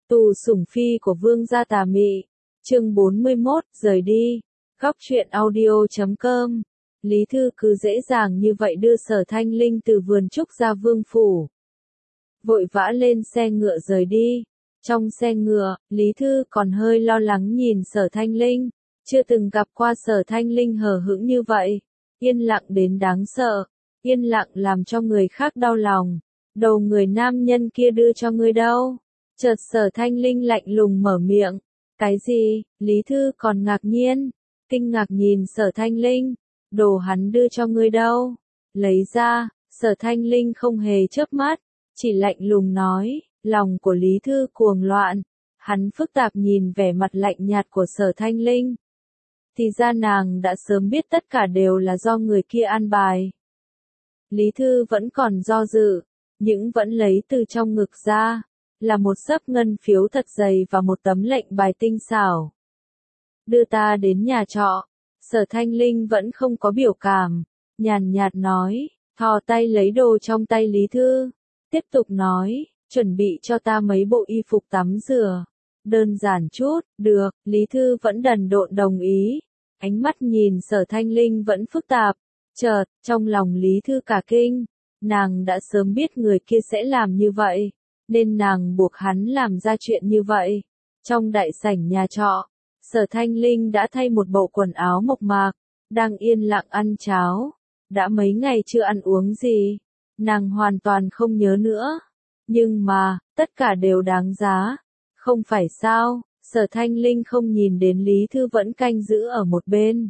Tù sủng phi của vương gia tà mị. Chương 41, rời đi. Góc truyện audio.com. Lý Thư cứ dễ dàng như vậy đưa Sở Thanh Linh từ vườn trúc ra vương phủ. Vội vã lên xe ngựa rời đi. Trong xe ngựa, Lý Thư còn hơi lo lắng nhìn Sở Thanh Linh. Chưa từng gặp qua Sở Thanh Linh hờ hững như vậy. Yên lặng đến đáng sợ. Yên lặng làm cho người khác đau lòng. Đầu người nam nhân kia đưa cho ngươi đâu? Chợt Sở Thanh Linh lạnh lùng mở miệng. Cái gì? Lý Thư còn ngạc nhiên. Kinh ngạc nhìn Sở Thanh Linh. Đồ hắn đưa cho ngươi đâu? Lấy ra. Sở Thanh Linh không hề chớp mắt. Chỉ lạnh lùng nói. Lòng của Lý Thư cuồng loạn. Hắn phức tạp nhìn vẻ mặt lạnh nhạt của Sở Thanh Linh. Thì ra nàng đã sớm biết tất cả đều là do người kia an bài. Lý Thư vẫn còn do dự, nhưng vẫn lấy từ trong ngực ra, là một xấp ngân phiếu thật dày và một tấm lệnh bài tinh xảo. Đưa ta đến nhà trọ. Sở Thanh Linh vẫn không có biểu cảm, nhàn nhạt nói, thò tay lấy đồ trong tay Lý Thư. Tiếp tục nói, chuẩn bị cho ta mấy bộ y phục tắm rửa. Đơn giản chút, được, Lý Thư vẫn đần độn đồng ý. Ánh mắt nhìn Sở Thanh Linh vẫn phức tạp. Chợt, trong lòng Lý Thư cả kinh. Nàng đã sớm biết người kia sẽ làm như vậy, nên nàng buộc hắn làm ra chuyện như vậy. Trong đại sảnh nhà trọ, Sở Thanh Linh đã thay một bộ quần áo mộc mạc, đang yên lặng ăn cháo. Đã mấy ngày chưa ăn uống gì, nàng hoàn toàn không nhớ nữa. Nhưng mà, tất cả đều đáng giá. Không phải sao? Sở Thanh Linh không nhìn đến Lý Thư vẫn canh giữ ở một bên.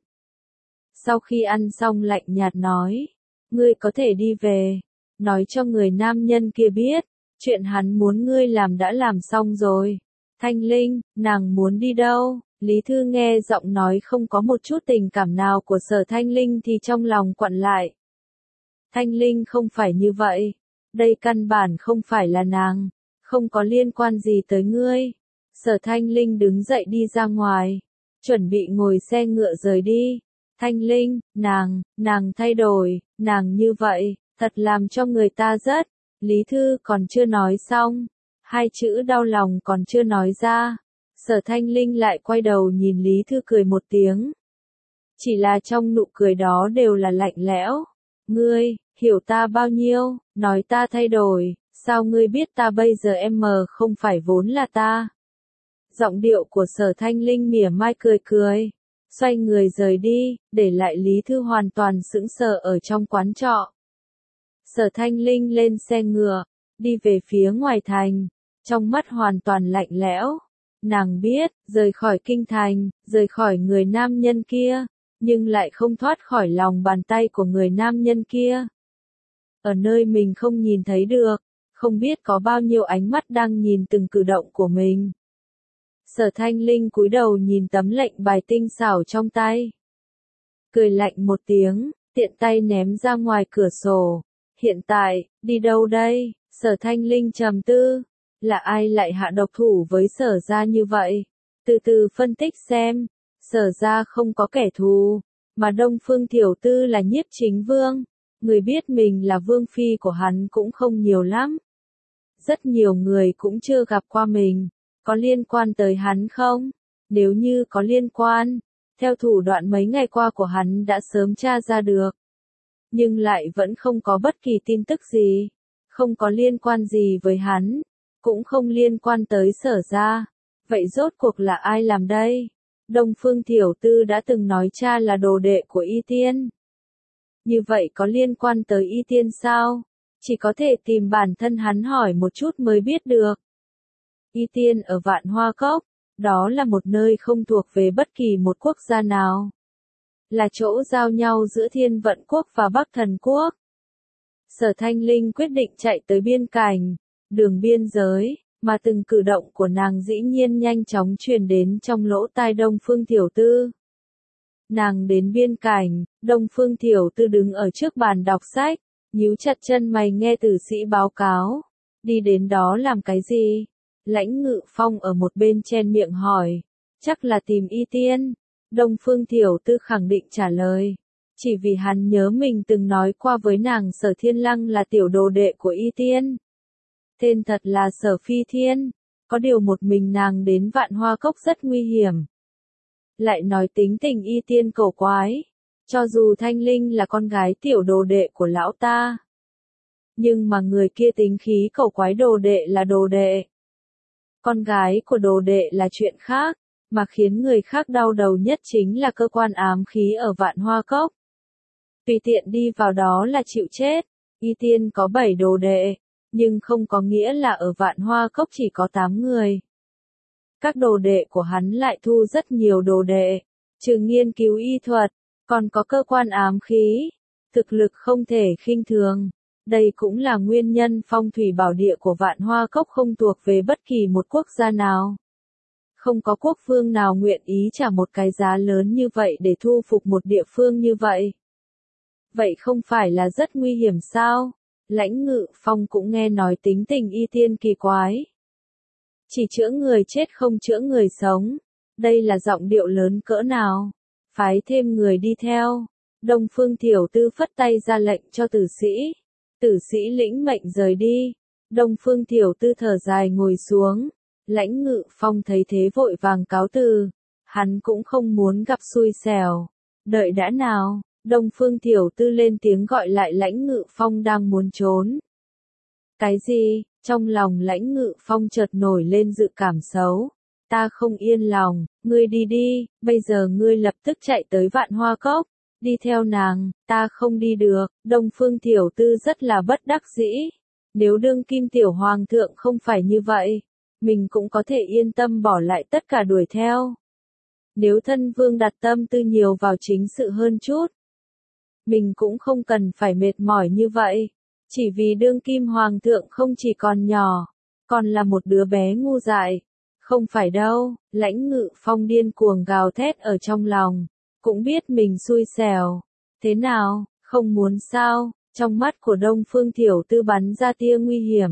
Sau khi ăn xong lạnh nhạt nói, ngươi có thể đi về, nói cho người nam nhân kia biết, chuyện hắn muốn ngươi làm đã làm xong rồi. Thanh Linh, nàng muốn đi đâu? Lý Thư nghe giọng nói không có một chút tình cảm nào của Sở Thanh Linh thì trong lòng quặn lại. Thanh Linh không phải như vậy, đây căn bản không phải là nàng, không có liên quan gì tới ngươi. Sở Thanh Linh đứng dậy đi ra ngoài, chuẩn bị ngồi xe ngựa rời đi. Thanh Linh, nàng thay đổi, nàng như vậy, thật làm cho người ta rất. Lý Thư còn chưa nói xong, hai chữ đau lòng còn chưa nói ra. Sở Thanh Linh lại quay đầu nhìn Lý Thư cười một tiếng. Chỉ là trong nụ cười đó đều là lạnh lẽo. Ngươi, hiểu ta bao nhiêu, nói ta thay đổi, sao ngươi biết ta bây giờ không phải vốn là ta. Giọng điệu của Sở Thanh Linh mỉa mai cười cười. Xoay người rời đi, để lại Lý Thư hoàn toàn sững sờ ở trong quán trọ. Sở Thanh Linh lên xe ngựa, đi về phía ngoài thành, trong mắt hoàn toàn lạnh lẽo. Nàng biết, rời khỏi kinh thành, rời khỏi người nam nhân kia, nhưng lại không thoát khỏi lòng bàn tay của người nam nhân kia. Ở nơi mình không nhìn thấy được, không biết có bao nhiêu ánh mắt đang nhìn từng cử động của mình. Sở Thanh Linh cúi đầu nhìn tấm lệnh bài tinh xảo trong tay. Cười lạnh một tiếng, tiện tay ném ra ngoài cửa sổ. Hiện tại, đi đâu đây? Sở Thanh Linh trầm tư. Là ai lại hạ độc thủ với Sở gia như vậy? Từ từ phân tích xem. Sở gia không có kẻ thù, mà Đông Phương Thiểu Tư là Nhiếp Chính Vương. Người biết mình là vương phi của hắn cũng không nhiều lắm. Rất nhiều người cũng chưa gặp qua mình. Có liên quan tới hắn không? Nếu như có liên quan, theo thủ đoạn mấy ngày qua của hắn đã sớm tra ra được. Nhưng lại vẫn không có bất kỳ tin tức gì. Không có liên quan gì với hắn. Cũng không liên quan tới Sở gia. Vậy rốt cuộc là ai làm đây? Đông Phương Thiểu Tư đã từng nói cha là đồ đệ của Y Tiên. Như vậy có liên quan tới Y Tiên sao? Chỉ có thể tìm bản thân hắn hỏi một chút mới biết được. Y Tiên ở Vạn Hoa Cốc, đó là một nơi không thuộc về bất kỳ một quốc gia nào. Là chỗ giao nhau giữa Thiên Vận Quốc và Bắc Thần Quốc. Sở Thanh Linh quyết định chạy tới biên cảnh, đường biên giới, mà từng cử động của nàng dĩ nhiên nhanh chóng truyền đến trong lỗ tai Đông Phương Thiểu Tư. Nàng đến biên cảnh, Đông Phương Thiểu Tư đứng ở trước bàn đọc sách, nhíu chặt chân mày nghe tử sĩ báo cáo. Đi đến đó làm cái gì? Lãnh Ngự Phong ở một bên chen miệng hỏi. Chắc là tìm Y Tiên. Đông Phương Thiểu Tư khẳng định trả lời. Chỉ vì hắn nhớ mình từng nói qua với nàng Sở Thiên Lăng là tiểu đồ đệ của Y Tiên. Tên thật là Sở Phi Thiên. Có điều một mình nàng đến Vạn Hoa Cốc rất nguy hiểm. Lại nói tính tình y tiên cầu quái. Cho dù Thanh Linh là con gái tiểu đồ đệ của lão ta. Nhưng mà người kia tính khí cầu quái, đồ đệ là đồ đệ. Con gái của đồ đệ là chuyện khác. Mà khiến người khác đau đầu nhất chính là cơ quan ám khí ở Vạn Hoa Cốc. Tùy tiện đi vào đó là chịu chết. Y tiên có 7 đồ đệ. Nhưng không có nghĩa là ở Vạn Hoa Cốc chỉ có 8 người. Các đồ đệ của hắn lại thu rất nhiều đồ đệ. Trừ nghiên cứu y thuật, còn có cơ quan ám khí. Thực lực không thể khinh thường. Đây cũng là nguyên nhân phong thủy bảo địa của Vạn Hoa Cốc không thuộc về bất kỳ một quốc gia nào. Không có quốc vương nào nguyện ý trả một cái giá lớn như vậy để thu phục một địa phương như vậy. Vậy không phải là rất nguy hiểm sao? Lãnh Ngự Phong cũng nghe nói tính tình y tiên kỳ quái. Chỉ chữa người chết không chữa người sống. Đây là giọng điệu lớn cỡ nào? Phái thêm người đi theo. Đông Phương Tiểu Tư phất tay ra lệnh cho tử sĩ. Tử sĩ lĩnh mệnh rời đi. Đông Phương Tiểu Tư thở dài ngồi xuống. Lãnh Ngự Phong thấy thế vội vàng cáo từ. Hắn cũng không muốn gặp xui xẻo. Đợi đã nào. Đông Phương Tiểu Tư lên tiếng gọi lại Lãnh Ngự Phong đang muốn trốn. Cái gì? Trong lòng Lãnh Ngự Phong chợt nổi lên dự cảm xấu. Ta không yên lòng, ngươi đi đi, bây giờ ngươi lập tức chạy tới Vạn Hoa Cốc. Đi theo nàng, ta không đi được. Đông Phương Tiểu Tư rất là bất đắc dĩ. Nếu đương kim tiểu hoàng thượng không phải như vậy, mình cũng có thể yên tâm bỏ lại tất cả đuổi theo. Nếu thân vương đặt tâm tư nhiều vào chính sự hơn chút, mình cũng không cần phải mệt mỏi như vậy. Chỉ vì đương kim hoàng thượng không chỉ còn nhỏ, còn là một đứa bé ngu dại. Không phải đâu, Lãnh Ngự Phong điên cuồng gào thét ở trong lòng. Cũng biết mình xui xẻo. Thế nào, không muốn sao? Trong mắt của Đông Phương Tiểu Tư bắn ra tia nguy hiểm.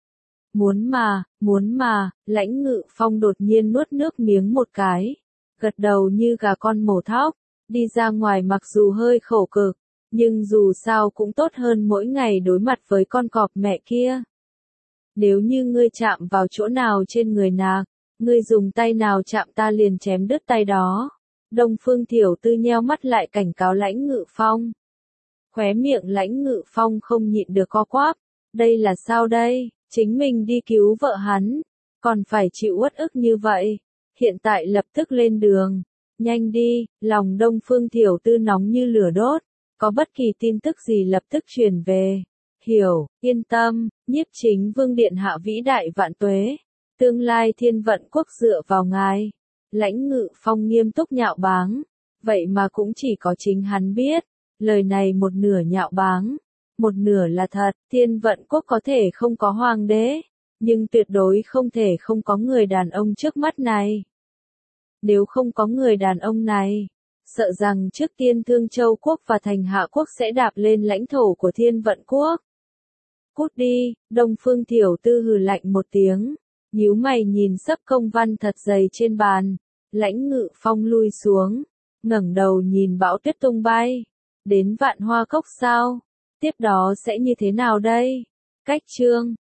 Muốn mà, Lãnh Ngự Phong đột nhiên nuốt nước miếng một cái. Gật đầu như gà con mổ thóc. Đi ra ngoài mặc dù hơi khổ cực, nhưng dù sao cũng tốt hơn mỗi ngày đối mặt với con cọp mẹ kia. Nếu như ngươi chạm vào chỗ nào trên người nàng, ngươi dùng tay nào chạm ta liền chém đứt tay đó. Đông Phương Tiểu Tư nheo mắt lại cảnh cáo Lãnh Ngự Phong. Khóe miệng Lãnh Ngự Phong không nhịn được co quắp. Đây là sao đây? Chính mình đi cứu vợ hắn, còn phải chịu uất ức như vậy. Hiện tại lập tức lên đường. Nhanh đi, lòng Đông Phương Tiểu Tư nóng như lửa đốt. Có bất kỳ tin tức gì lập tức truyền về. Hiểu, yên tâm, Nhiếp Chính Vương điện hạ vĩ đại vạn tuế. Tương lai thiên vận quốc dựa vào ngài. Lãnh Ngự Phong nghiêm túc nhạo báng. Vậy mà cũng chỉ có chính hắn biết. Lời này một nửa nhạo báng, một nửa là thật. Thiên vận quốc có thể không có hoàng đế, nhưng tuyệt đối không thể không có người đàn ông trước mắt này. Nếu không có người đàn ông này, sợ rằng trước tiên Thương Châu quốc và Thành Hạ quốc sẽ đạp lên lãnh thổ của Thiên Vận quốc. Cút đi, Đông Phương Tiểu Tư hừ lạnh một tiếng, nhíu mày nhìn sấp công văn thật dày trên bàn. Lãnh Ngự Phong lui xuống, ngẩng đầu nhìn bão tuyết tung bay. Đến Vạn Hoa Cốc sao? Tiếp đó sẽ như thế nào đây? Cách chương